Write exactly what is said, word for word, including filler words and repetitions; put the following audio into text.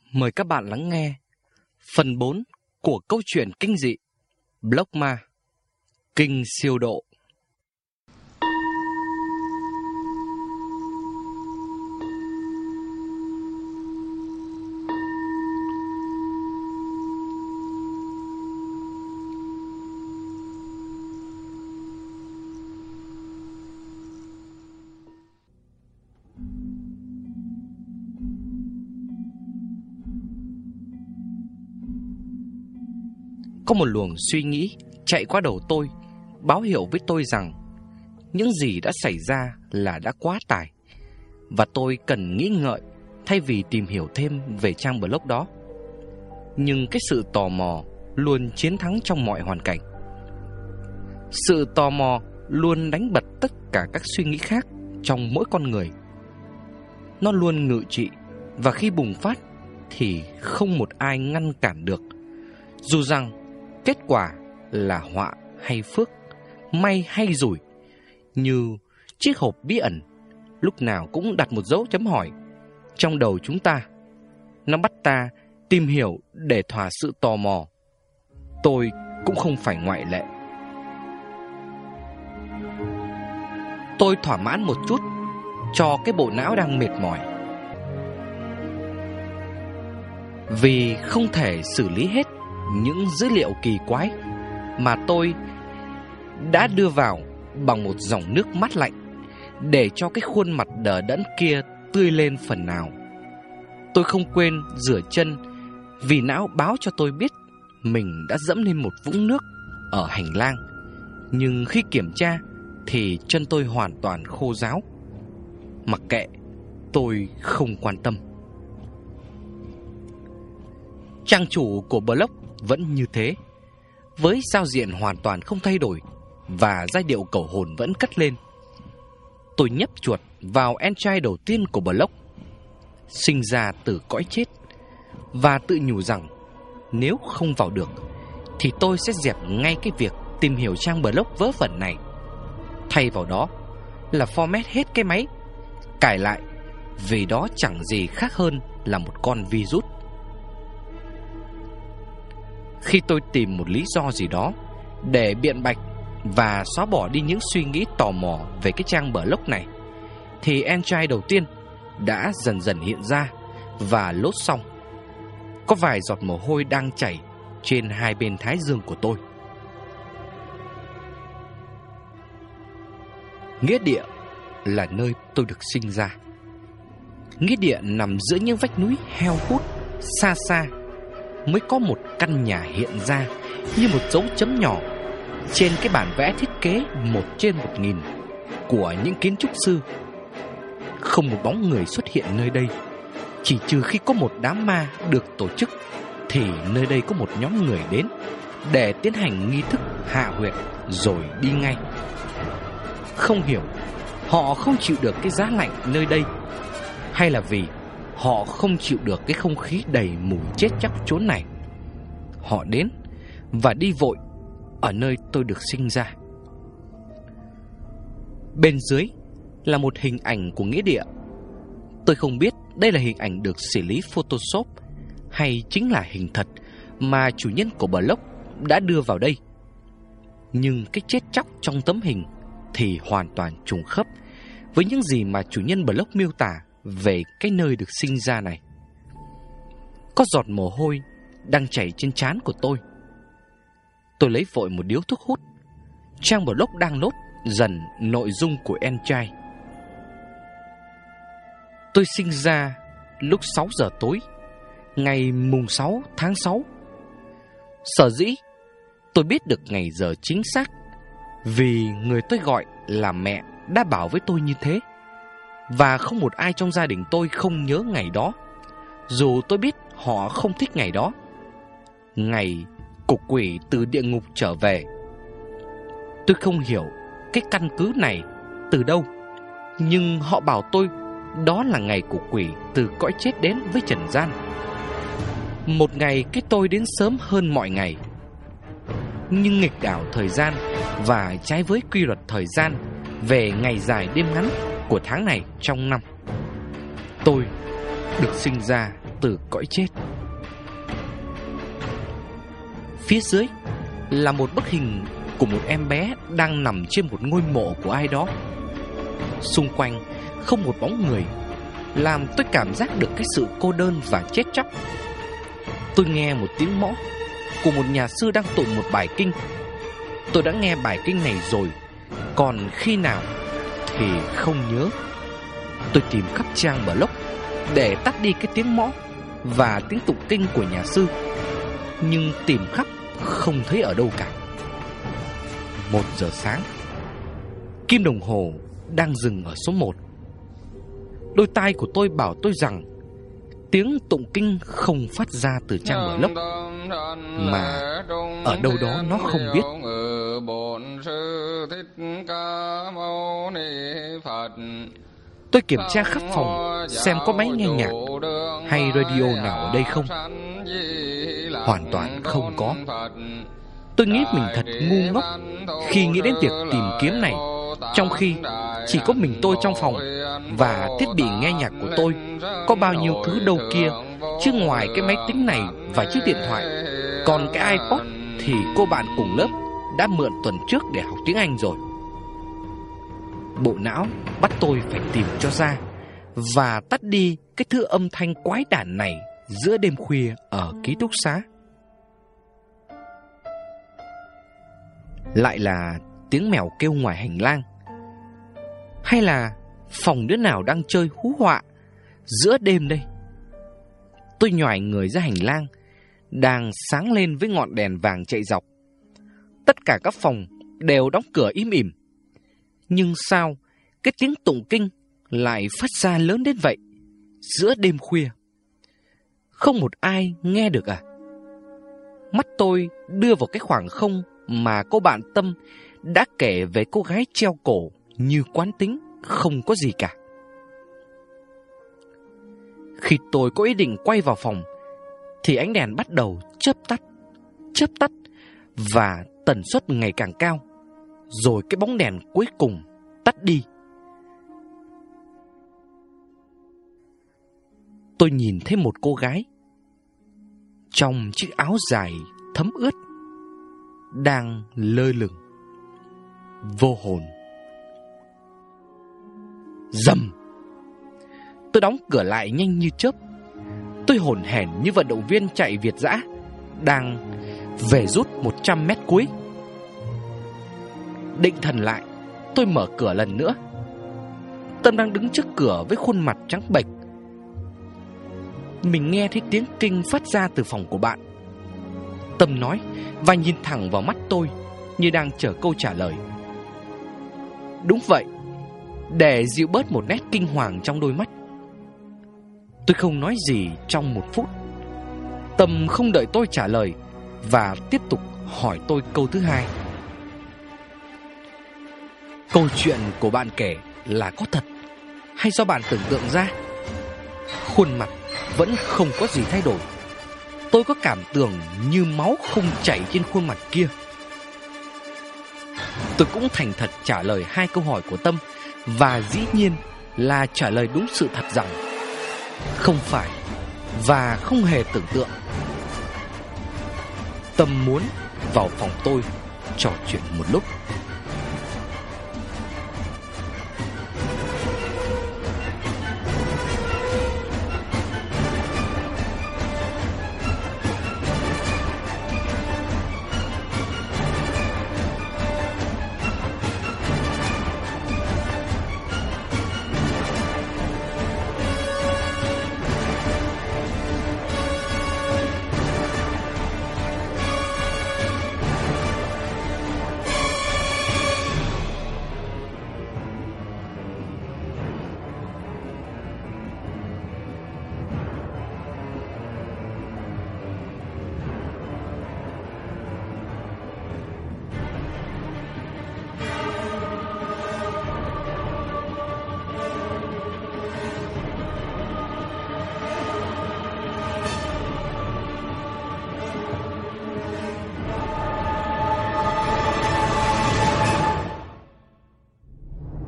Mời các bạn lắng nghe phần bốn của câu chuyện kinh dị Block Ma Kinh Siêu Độ. Có một luồng suy nghĩ chạy qua đầu tôi, báo hiệu với tôi rằng những gì đã xảy ra là đã quá tải, và tôi cần nghĩ ngợi thay vì tìm hiểu thêm về trang blog đó. Nhưng cái sự tò mò luôn chiến thắng trong mọi hoàn cảnh. Sự tò mò luôn đánh bật tất cả các suy nghĩ khác trong mỗi con người. Nó luôn ngự trị, và khi bùng phát thì không một ai ngăn cản được, dù rằng kết quả là họa hay phước, may hay rủi. Như chiếc hộp bí ẩn lúc nào cũng đặt một dấu chấm hỏi trong đầu chúng ta. Nó bắt ta tìm hiểu để thỏa sự tò mò. Tôi cũng không phải ngoại lệ. Tôi thỏa mãn một chút cho cái bộ não đang mệt mỏi, vì không thể xử lý hết những dữ liệu kỳ quái mà tôi đã đưa vào bằng một dòng nước mát lạnh, để cho cái khuôn mặt đờ đẫn kia tươi lên phần nào. Tôi không quên rửa chân, vì não báo cho tôi biết mình đã dẫm lên một vũng nước ở hành lang. Nhưng khi kiểm tra thì chân tôi hoàn toàn khô ráo. Mặc kệ, tôi không quan tâm. Trang chủ của blog vẫn như thế, với giao diện hoàn toàn không thay đổi và giai điệu cầu hồn vẫn cất lên. Tôi nhấp chuột vào entry đầu tiên của blog, sinh ra từ cõi chết, và tự nhủ rằng nếu không vào được thì tôi sẽ dẹp ngay cái việc tìm hiểu trang blog vớ vẩn này. Thay vào đó là format hết cái máy, cài lại, vì đó chẳng gì khác hơn là một con virus. Khi tôi tìm một lý do gì đó để biện bạch và xóa bỏ đi những suy nghĩ tò mò về cái trang blog này, thì entry đầu tiên đã dần dần hiện ra và lốt xong. Có vài giọt mồ hôi đang chảy trên hai bên thái dương của tôi. Nghĩa địa là nơi tôi được sinh ra. Nghĩa địa nằm giữa những vách núi heo hút. Xa xa mới có một căn nhà hiện ra như một dấu chấm nhỏ trên cái bản vẽ thiết kế một trên một nghìn của những kiến trúc sư. Không một bóng người xuất hiện nơi đây, chỉ trừ khi có một đám ma được tổ chức, thì nơi đây có một nhóm người đến để tiến hành nghi thức hạ huyệt rồi đi ngay. Không hiểu họ không chịu được cái giá lạnh nơi đây, hay là vì họ không chịu được cái không khí đầy mùi chết chóc chốn này. Họ đến và đi vội ở nơi tôi được sinh ra. Bên dưới là một hình ảnh của nghĩa địa. Tôi không biết đây là hình ảnh được xử lý Photoshop hay chính là hình thật mà chủ nhân của blog đã đưa vào đây. Nhưng cái chết chóc trong tấm hình thì hoàn toàn trùng khớp với những gì mà chủ nhân blog miêu tả về cái nơi được sinh ra này. Có giọt mồ hôi đang chảy trên trán của tôi. Tôi lấy vội một điếu thuốc hút. Trang blog đang lốt dần nội dung của entry. Tôi sinh ra lúc sáu giờ tối, ngày mùng sáu tháng sáu. Sở dĩ tôi biết được ngày giờ chính xác vì người tôi gọi là mẹ đã bảo với tôi như thế. Và không một ai trong gia đình tôi không nhớ ngày đó, dù tôi biết họ không thích ngày đó, ngày cục quỷ từ địa ngục trở về. Tôi không hiểu cái căn cứ này từ đâu, nhưng họ bảo tôi đó là ngày cục quỷ từ cõi chết đến với trần gian. Một ngày cái tôi đến sớm hơn mọi ngày, nhưng nghịch đảo thời gian và trái với quy luật thời gian về ngày dài đêm ngắn của tháng này trong năm. Tôi được sinh ra từ cõi chết. Phía dưới là một bức hình của một em bé đang nằm trên một ngôi mộ của ai đó. Xung quanh không một bóng người, làm tôi cảm giác được cái sự cô đơn và chết chóc. Tôi nghe một tiếng mõ của một nhà sư đang tụng một bài kinh. Tôi đã nghe bài kinh này rồi, còn khi nào thì không nhớ. Tôi tìm khắp trang blog để tắt đi cái tiếng mõ và tiếng tụng kinh của nhà sư, nhưng tìm khắp không thấy ở đâu cả. Một giờ sáng, kim đồng hồ đang dừng ở số một. Đôi tai của tôi bảo tôi rằng tiếng tụng kinh không phát ra từ trang blog, mà ở đâu đó nó không biết. Tôi kiểm tra khắp phòng xem có máy nghe nhạc hay radio nào ở đây không. Hoàn toàn không có. Tôi nghĩ mình thật ngu ngốc khi nghĩ đến việc tìm kiếm này, trong khi chỉ có mình tôi trong phòng, và thiết bị nghe nhạc của tôi có bao nhiêu thứ đâu kia, chứ ngoài cái máy tính này và chiếc điện thoại. Còn cái iPod thì cô bạn cùng lớp đã mượn tuần trước để học tiếng Anh rồi. Bộ não bắt tôi phải tìm cho ra và tắt đi cái thứ âm thanh quái đản này giữa đêm khuya ở ký túc xá. Lại là tiếng mèo kêu ngoài hành lang, hay là phòng đứa nào đang chơi hú họa giữa đêm đây? Tôi nhoài người ra hành lang đang sáng lên với ngọn đèn vàng chạy dọc. Tất cả các phòng đều đóng cửa im ỉm, nhưng sao cái tiếng tụng kinh lại phát ra lớn đến vậy giữa đêm khuya? Không một ai nghe được à? Mắt tôi đưa vào cái khoảng không mà cô bạn Tâm đã kể về cô gái treo cổ như quán tính không có gì cả. Khi tôi có ý định quay vào phòng thì ánh đèn bắt đầu chớp tắt, chớp tắt và tần suất ngày càng cao. Rồi cái bóng đèn cuối cùng tắt đi. Tôi nhìn thấy một cô gái trong chiếc áo dài thấm ướt đang lơ lửng vô hồn. Rầm! Tôi đóng cửa lại nhanh như chớp. Tôi hổn hển như vận động viên chạy Việt dã đang về rút một trăm mét cuối. Định thần lại, tôi mở cửa lần nữa. Tâm đang đứng trước cửa với khuôn mặt trắng bệch. Mình nghe thấy tiếng kinh phát ra từ phòng của bạn. Tâm nói và nhìn thẳng vào mắt tôi như đang chờ câu trả lời. Đúng vậy, để dịu bớt một nét kinh hoàng trong đôi mắt. Tôi không nói gì trong một phút. Tâm không đợi tôi trả lời và tiếp tục hỏi tôi câu thứ hai. Câu chuyện của bạn kể là có thật hay do bạn tưởng tượng ra? Khuôn mặt vẫn không có gì thay đổi. Tôi có cảm tưởng như máu không chảy trên khuôn mặt kia. Tôi cũng thành thật trả lời hai câu hỏi của Tâm, và dĩ nhiên là trả lời đúng sự thật rằng không phải và không hề tưởng tượng. Tâm muốn vào phòng tôi trò chuyện một lúc.